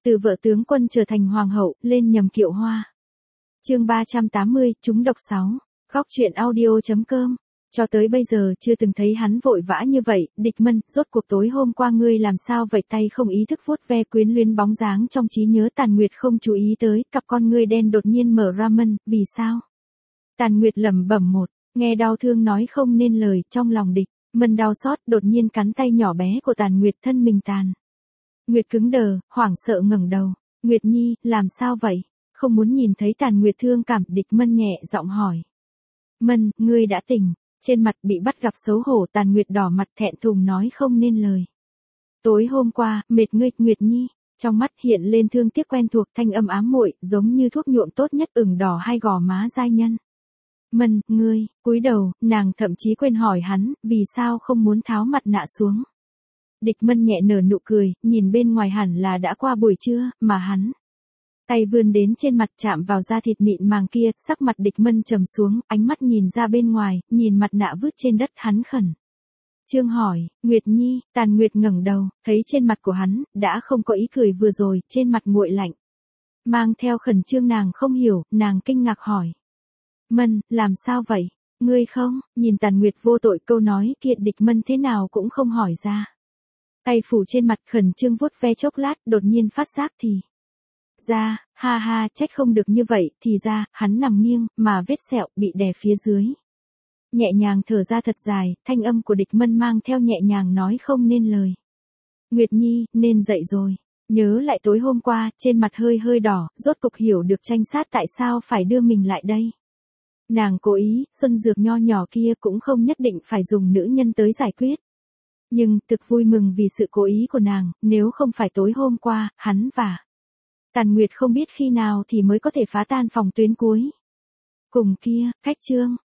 Từ vợ tướng quân trở thành hoàng hậu, lên nhầm kiệu hoa. Chương 380, trúng độc 6. Góc truyện audio.com. Cho tới bây giờ chưa từng thấy hắn vội vã như vậy. Địch Mân, rốt cuộc tối hôm qua ngươi làm sao vậy? Tay không ý thức vuốt ve quyến luyến bóng dáng trong trí nhớ. Tàn Nguyệt không chú ý tới, cặp con ngươi đen đột nhiên mở ra. Mân, vì sao? Tàn Nguyệt lẩm bẩm một, nghe đau thương nói không nên lời. Trong lòng Địch Mân đau xót, đột nhiên cắn tay nhỏ bé của Tàn Nguyệt. Thân mình Tàn Nguyệt cứng đờ, hoảng sợ ngẩng đầu. Nguyệt Nhi, làm sao vậy? Không muốn nhìn thấy Tàn Nguyệt thương cảm, Địch Mân nhẹ giọng hỏi. Mân, ngươi đã tỉnh. Trên mặt bị bắt gặp xấu hổ, Tàn Nguyệt đỏ mặt thẹn thùng nói không nên lời. Tối hôm qua, mệt ngươi, Nguyệt Nhi. Trong mắt hiện lên thương tiếc quen thuộc, thanh âm ám muội, giống như thuốc nhuộm tốt nhất, ửng đỏ hai gò má giai nhân. Mân, ngươi, cúi đầu, nàng thậm chí quên hỏi hắn, vì sao không muốn tháo mặt nạ xuống. Địch Mân nhẹ nở nụ cười, nhìn bên ngoài hẳn là đã qua buổi trưa, mà hắn tay vươn đến trên mặt chạm vào da thịt mịn màng kia, sắc mặt Địch Mân trầm xuống, ánh mắt nhìn ra bên ngoài, nhìn mặt nạ vứt trên đất, hắn khẩn trương hỏi, Nguyệt Nhi. Tàn Nguyệt ngẩng đầu, thấy trên mặt của hắn đã không có ý cười vừa rồi, trên mặt nguội lạnh mang theo khẩn trương. Nàng không hiểu, nàng kinh ngạc hỏi. Mân, làm sao vậy? Ngươi không? Nhìn Tàn Nguyệt vô tội câu nói kia, Địch Mân thế nào cũng không hỏi ra. Tay phủ trên mặt khẩn trương vuốt ve chốc lát, đột nhiên phát giác thì ra, ha ha, trách không được như vậy, thì ra, hắn nằm nghiêng, mà vết sẹo bị đè phía dưới. Nhẹ nhàng thở ra thật dài, thanh âm của Địch Mân mang theo nhẹ nhàng nói không nên lời. Nguyệt Nhi, nên dậy rồi. Nhớ lại tối hôm qua, trên mặt hơi hơi đỏ, rốt cục hiểu được tranh sát tại sao phải đưa mình lại đây. Nàng cố ý, xuân dược nho nhỏ kia cũng không nhất định phải dùng nữ nhân tới giải quyết. Nhưng, thực vui mừng vì sự cố ý của nàng, nếu không phải tối hôm qua, hắn và Tàn Nguyệt không biết khi nào thì mới có thể phá tan phòng tuyến cuối. Cùng kia, cách chương